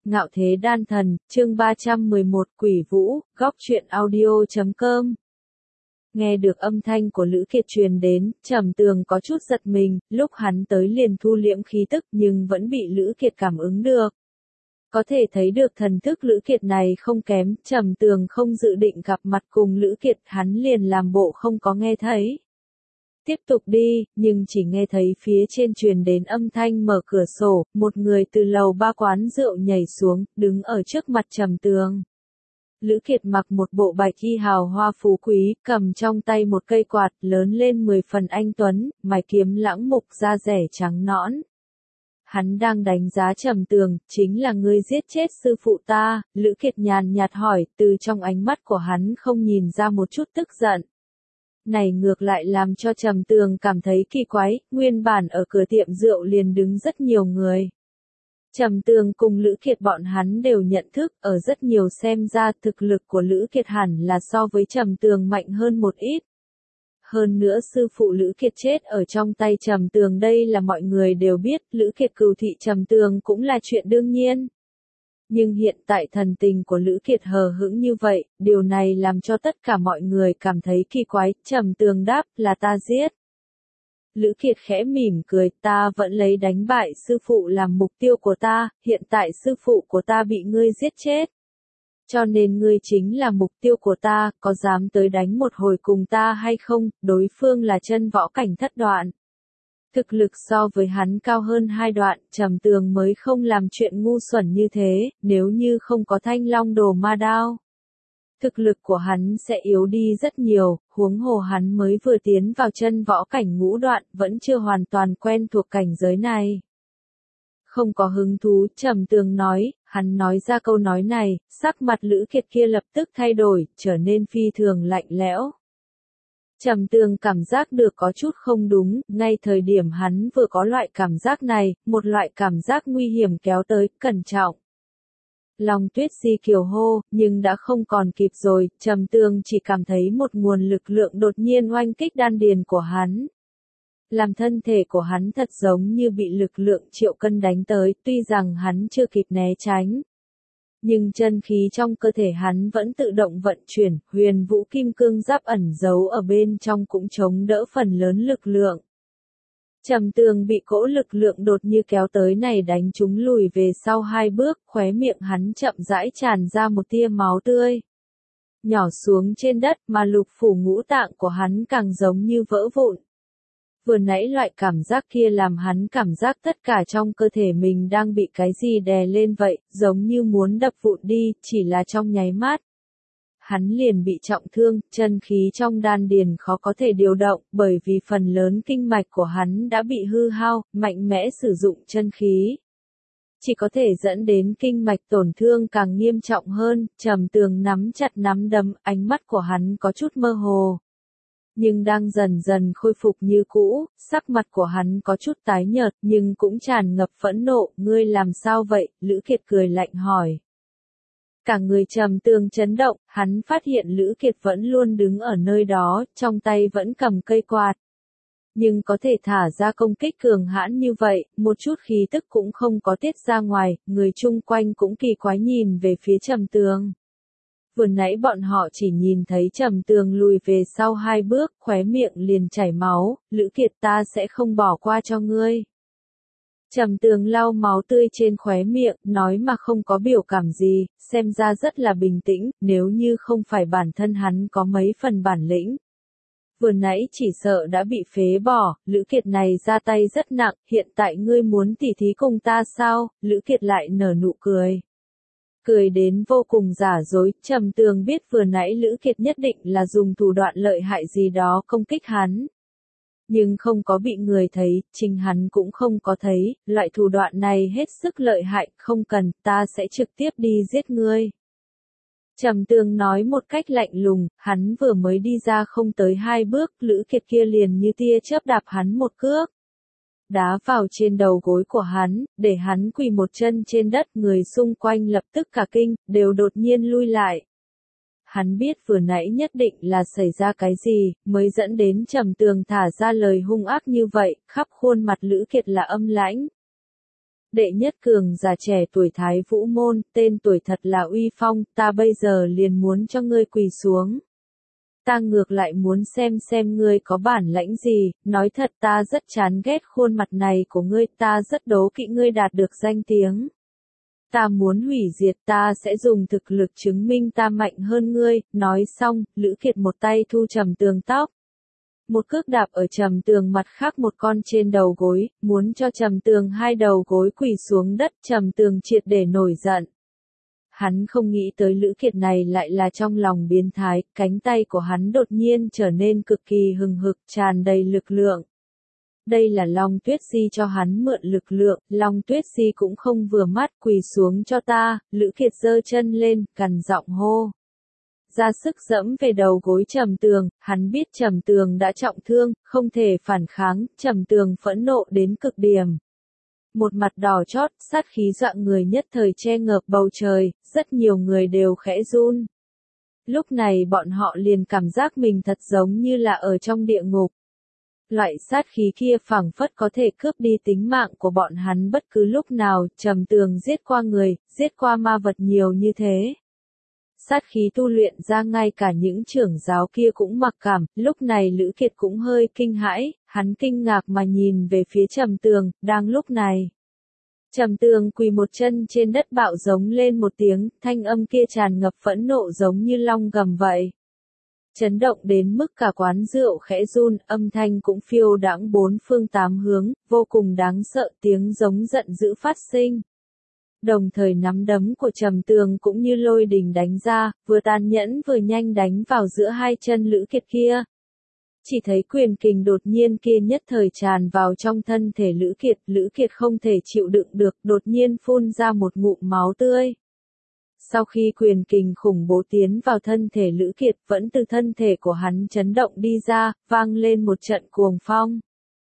Ngạo Thế Đan Thần, chương 311 Quỷ Vũ, góc truyện audio.com. Nghe được âm thanh của Lữ Kiệt truyền đến, Trầm Tường có chút giật mình, lúc hắn tới liền thu liễm khí tức nhưng vẫn bị Lữ Kiệt cảm ứng được. Có thể thấy được thần thức Lữ Kiệt này không kém, Trầm Tường không dự định gặp mặt cùng Lữ Kiệt, hắn liền làm bộ không có nghe thấy. Tiếp tục đi, nhưng chỉ nghe thấy phía trên truyền đến âm thanh mở cửa sổ, một người từ lầu 3 quán rượu nhảy xuống, đứng ở trước mặt Trầm Tường. Lữ Kiệt mặc một bộ bạch y hào hoa phú quý, cầm trong tay một cây quạt, lớn lên 10 phần anh tuấn, mày kiếm lãng mục, da rẻ trắng nõn. Hắn đang đánh giá Trầm Tường, chính là ngươi giết chết sư phụ ta, Lữ Kiệt nhàn nhạt hỏi, từ trong ánh mắt của hắn không nhìn ra một chút tức giận. Này ngược lại làm cho Trầm Tường cảm thấy kỳ quái, nguyên bản ở cửa tiệm rượu liền đứng rất nhiều người. Trầm Tường cùng Lữ Kiệt bọn hắn đều nhận thức, ở rất nhiều xem ra thực lực của Lữ Kiệt hẳn là so với Trầm Tường mạnh hơn một ít. Hơn nữa sư phụ Lữ Kiệt chết ở trong tay Trầm Tường đây là mọi người đều biết, Lữ Kiệt cừu thị Trầm Tường cũng là chuyện đương nhiên. Nhưng hiện tại thần tình của Lữ Kiệt hờ hững như vậy, điều này làm cho tất cả mọi người cảm thấy kỳ quái, Trầm Tường đáp là ta giết. Lữ Kiệt khẽ mỉm cười, ta vẫn lấy đánh bại sư phụ làm mục tiêu của ta, hiện tại sư phụ của ta bị ngươi giết chết. Cho nên ngươi chính là mục tiêu của ta, có dám tới đánh một hồi cùng ta hay không, đối phương là chân võ cảnh thất đoạn. Thực lực so với hắn cao hơn 2 đoạn, Trầm Tường mới không làm chuyện ngu xuẩn như thế, nếu như không có Thanh Long Đồ Ma Đao. Thực lực của hắn sẽ yếu đi rất nhiều, huống hồ hắn mới vừa tiến vào chân võ cảnh ngũ đoạn, vẫn chưa hoàn toàn quen thuộc cảnh giới này. Không có hứng thú, Trầm Tường nói, hắn nói ra câu nói này, sắc mặt Lữ Kiệt kia lập tức thay đổi, trở nên phi thường lạnh lẽo. Trầm Tường cảm giác được có chút không đúng, ngay thời điểm hắn vừa có loại cảm giác này, một loại cảm giác nguy hiểm kéo tới, cẩn trọng. Long Tuyết Di kiều hô, nhưng đã không còn kịp rồi, Trầm Tường chỉ cảm thấy một nguồn lực lượng đột nhiên oanh kích đan điền của hắn. Làm thân thể của hắn thật giống như bị lực lượng triệu cân đánh tới, tuy rằng hắn chưa kịp né tránh. Nhưng chân khí trong cơ thể hắn vẫn tự động vận chuyển, huyền vũ kim cương giáp ẩn giấu ở bên trong cũng chống đỡ phần lớn lực lượng. Trầm Tường bị cỗ lực lượng đột như kéo tới này đánh chúng lùi về sau 2 bước, khóe miệng hắn chậm rãi tràn ra một tia máu tươi. Nhỏ xuống trên đất mà lục phủ ngũ tạng của hắn càng giống như vỡ vụn. Vừa nãy loại cảm giác kia làm hắn cảm giác tất cả trong cơ thể mình đang bị cái gì đè lên vậy, giống như muốn đập vụn đi, chỉ là trong nháy mắt. Hắn liền bị trọng thương, chân khí trong đan điền khó có thể điều động, bởi vì phần lớn kinh mạch của hắn đã bị hư hao, mạnh mẽ sử dụng chân khí. Chỉ có thể dẫn đến kinh mạch tổn thương càng nghiêm trọng hơn, Trầm Tường nắm chặt nắm đấm, ánh mắt của hắn có chút mơ hồ. Nhưng đang dần dần khôi phục như cũ, sắc mặt của hắn có chút tái nhợt nhưng cũng tràn ngập phẫn nộ, ngươi làm sao vậy, Lữ Kiệt cười lạnh hỏi. Cả người Trầm Tường chấn động, hắn phát hiện Lữ Kiệt vẫn luôn đứng ở nơi đó, trong tay vẫn cầm cây quạt. Nhưng có thể thả ra công kích cường hãn như vậy, một chút khí tức cũng không có tiết ra ngoài, người chung quanh cũng kỳ quái nhìn về phía Trầm Tường. Vừa nãy bọn họ chỉ nhìn thấy Trầm Tường lùi về sau 2 bước, khóe miệng liền chảy máu, Lữ Kiệt ta sẽ không bỏ qua cho ngươi. Trầm Tường lau máu tươi trên khóe miệng, nói mà không có biểu cảm gì, xem ra rất là bình tĩnh, nếu như không phải bản thân hắn có mấy phần bản lĩnh. Vừa nãy chỉ sợ đã bị phế bỏ, Lữ Kiệt này ra tay rất nặng, hiện tại ngươi muốn tỉ thí cùng ta sao, Lữ Kiệt lại nở nụ cười. Cười đến vô cùng giả dối, Trầm Tường biết vừa nãy Lữ Kiệt nhất định là dùng thủ đoạn lợi hại gì đó công kích hắn. Nhưng không có bị người thấy, chính hắn cũng không có thấy, loại thủ đoạn này hết sức lợi hại, không cần, ta sẽ trực tiếp đi giết ngươi. Trầm Tường nói một cách lạnh lùng, hắn vừa mới đi ra không tới 2 bước, Lữ Kiệt kia liền như tia chớp đạp hắn một cước. Đá vào trên đầu gối của hắn, để hắn quỳ một chân trên đất, người xung quanh lập tức cả kinh, đều đột nhiên lui lại. Hắn biết vừa nãy nhất định là xảy ra cái gì, mới dẫn đến Trầm Tường thả ra lời hung ác như vậy, khắp khuôn mặt Lữ Kiệt là âm lãnh. Đệ nhất cường giả trẻ tuổi Thái Vũ Môn, tên tuổi thật là uy phong, ta bây giờ liền muốn cho ngươi quỳ xuống. Ta ngược lại muốn xem ngươi có bản lãnh gì, nói thật ta rất chán ghét khuôn mặt này của ngươi, ta rất đố kỵ ngươi đạt được danh tiếng. Ta muốn hủy diệt, ta sẽ dùng thực lực chứng minh ta mạnh hơn ngươi, nói xong, Lữ Kiệt một tay thu Trầm Tường tóc. Một cước đạp ở Trầm Tường mặt khác một con trên đầu gối, muốn cho Trầm Tường hai đầu gối quỳ xuống đất, Trầm Tường triệt để nổi giận. Hắn không nghĩ tới Lữ Kiệt này lại là trong lòng biến thái, cánh tay của hắn đột nhiên trở nên cực kỳ hừng hực, tràn đầy lực lượng. Đây là Long Tuyết Di cho hắn mượn lực lượng, Long Tuyết Di cũng không vừa mắt, quỳ xuống cho ta, Lữ Kiệt giơ chân lên, gằn giọng hô. Ra sức dẫm về đầu gối Trầm Tường, hắn biết Trầm Tường đã trọng thương, không thể phản kháng, Trầm Tường phẫn nộ đến cực điểm. Một mặt đỏ chót, sát khí dọa người nhất thời che ngợp bầu trời, rất nhiều người đều khẽ run. Lúc này bọn họ liền cảm giác mình thật giống như là ở trong địa ngục. Loại sát khí kia phảng phất có thể cướp đi tính mạng của bọn hắn bất cứ lúc nào, Trầm Tường giết qua người, giết qua ma vật nhiều như thế. Sát khí tu luyện ra ngay cả những trưởng giáo kia cũng mặc cảm, lúc này Lữ Kiệt cũng hơi kinh hãi, hắn kinh ngạc mà nhìn về phía Trầm Tường, đang lúc này. Trầm Tường quỳ một chân trên đất bạo giống lên một tiếng, thanh âm kia tràn ngập phẫn nộ giống như long gầm vậy. Chấn động đến mức cả quán rượu khẽ run, âm thanh cũng phiêu đãng bốn phương tám hướng, vô cùng đáng sợ, tiếng giống giận dữ phát sinh. Đồng thời nắm đấm của Trầm Tường cũng như lôi đình đánh ra, vừa tàn nhẫn vừa nhanh đánh vào giữa hai chân Lữ Kiệt kia. Chỉ thấy quyền kình đột nhiên kia nhất thời tràn vào trong thân thể Lữ Kiệt không thể chịu đựng được, đột nhiên phun ra một ngụm máu tươi. Sau khi quyền kình khủng bố tiến vào thân thể Lữ Kiệt, vẫn từ thân thể của hắn chấn động đi ra, vang lên một trận cuồng phong.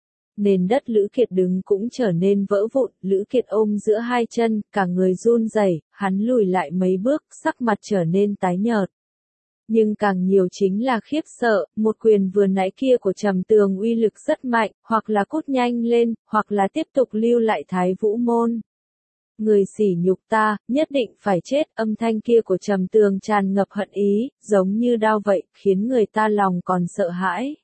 Nền đất Lữ Kiệt đứng cũng trở nên vỡ vụn, Lữ Kiệt ôm giữa hai chân, cả người run rẩy, hắn lùi lại mấy bước, sắc mặt trở nên tái nhợt. Nhưng càng nhiều chính là khiếp sợ, một quyền vừa nãy kia của Trầm Tường uy lực rất mạnh, hoặc là cút nhanh lên, hoặc là tiếp tục lưu lại Thái Vũ Môn. Người sỉ nhục ta, nhất định phải chết, âm thanh kia của Trầm Tường tràn ngập hận ý, giống như đao vậy, khiến người ta lòng còn sợ hãi.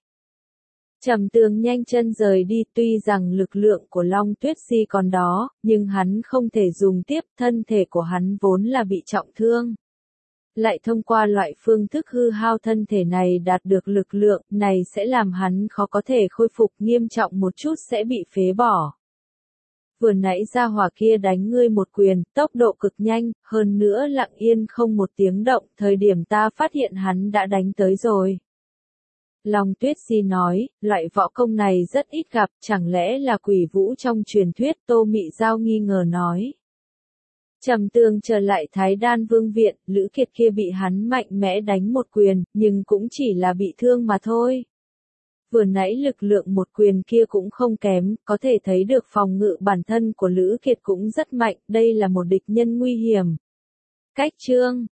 Trầm Tường nhanh chân rời đi, tuy rằng lực lượng của Long Tuyết Di còn đó, nhưng hắn không thể dùng tiếp, thân thể của hắn vốn là bị trọng thương. Lại thông qua loại phương thức hư hao thân thể này đạt được lực lượng, này sẽ làm hắn khó có thể khôi phục, nghiêm trọng một chút sẽ bị phế bỏ. Vừa nãy gia hỏa kia đánh ngươi một quyền, tốc độ cực nhanh, hơn nữa lặng yên không một tiếng động, thời điểm ta phát hiện hắn đã đánh tới rồi. Long Tuyết Di nói, loại võ công này rất ít gặp, chẳng lẽ là quỷ vũ trong truyền thuyết, Tô Mị Giao nghi ngờ nói. Trầm Tường trở lại Thái Đan Vương viện, Lữ Kiệt kia bị hắn mạnh mẽ đánh một quyền, nhưng cũng chỉ là bị thương mà thôi. Vừa nãy lực lượng một quyền kia cũng không kém, có thể thấy được phòng ngự bản thân của Lữ Kiệt cũng rất mạnh, đây là một địch nhân nguy hiểm. Cách chương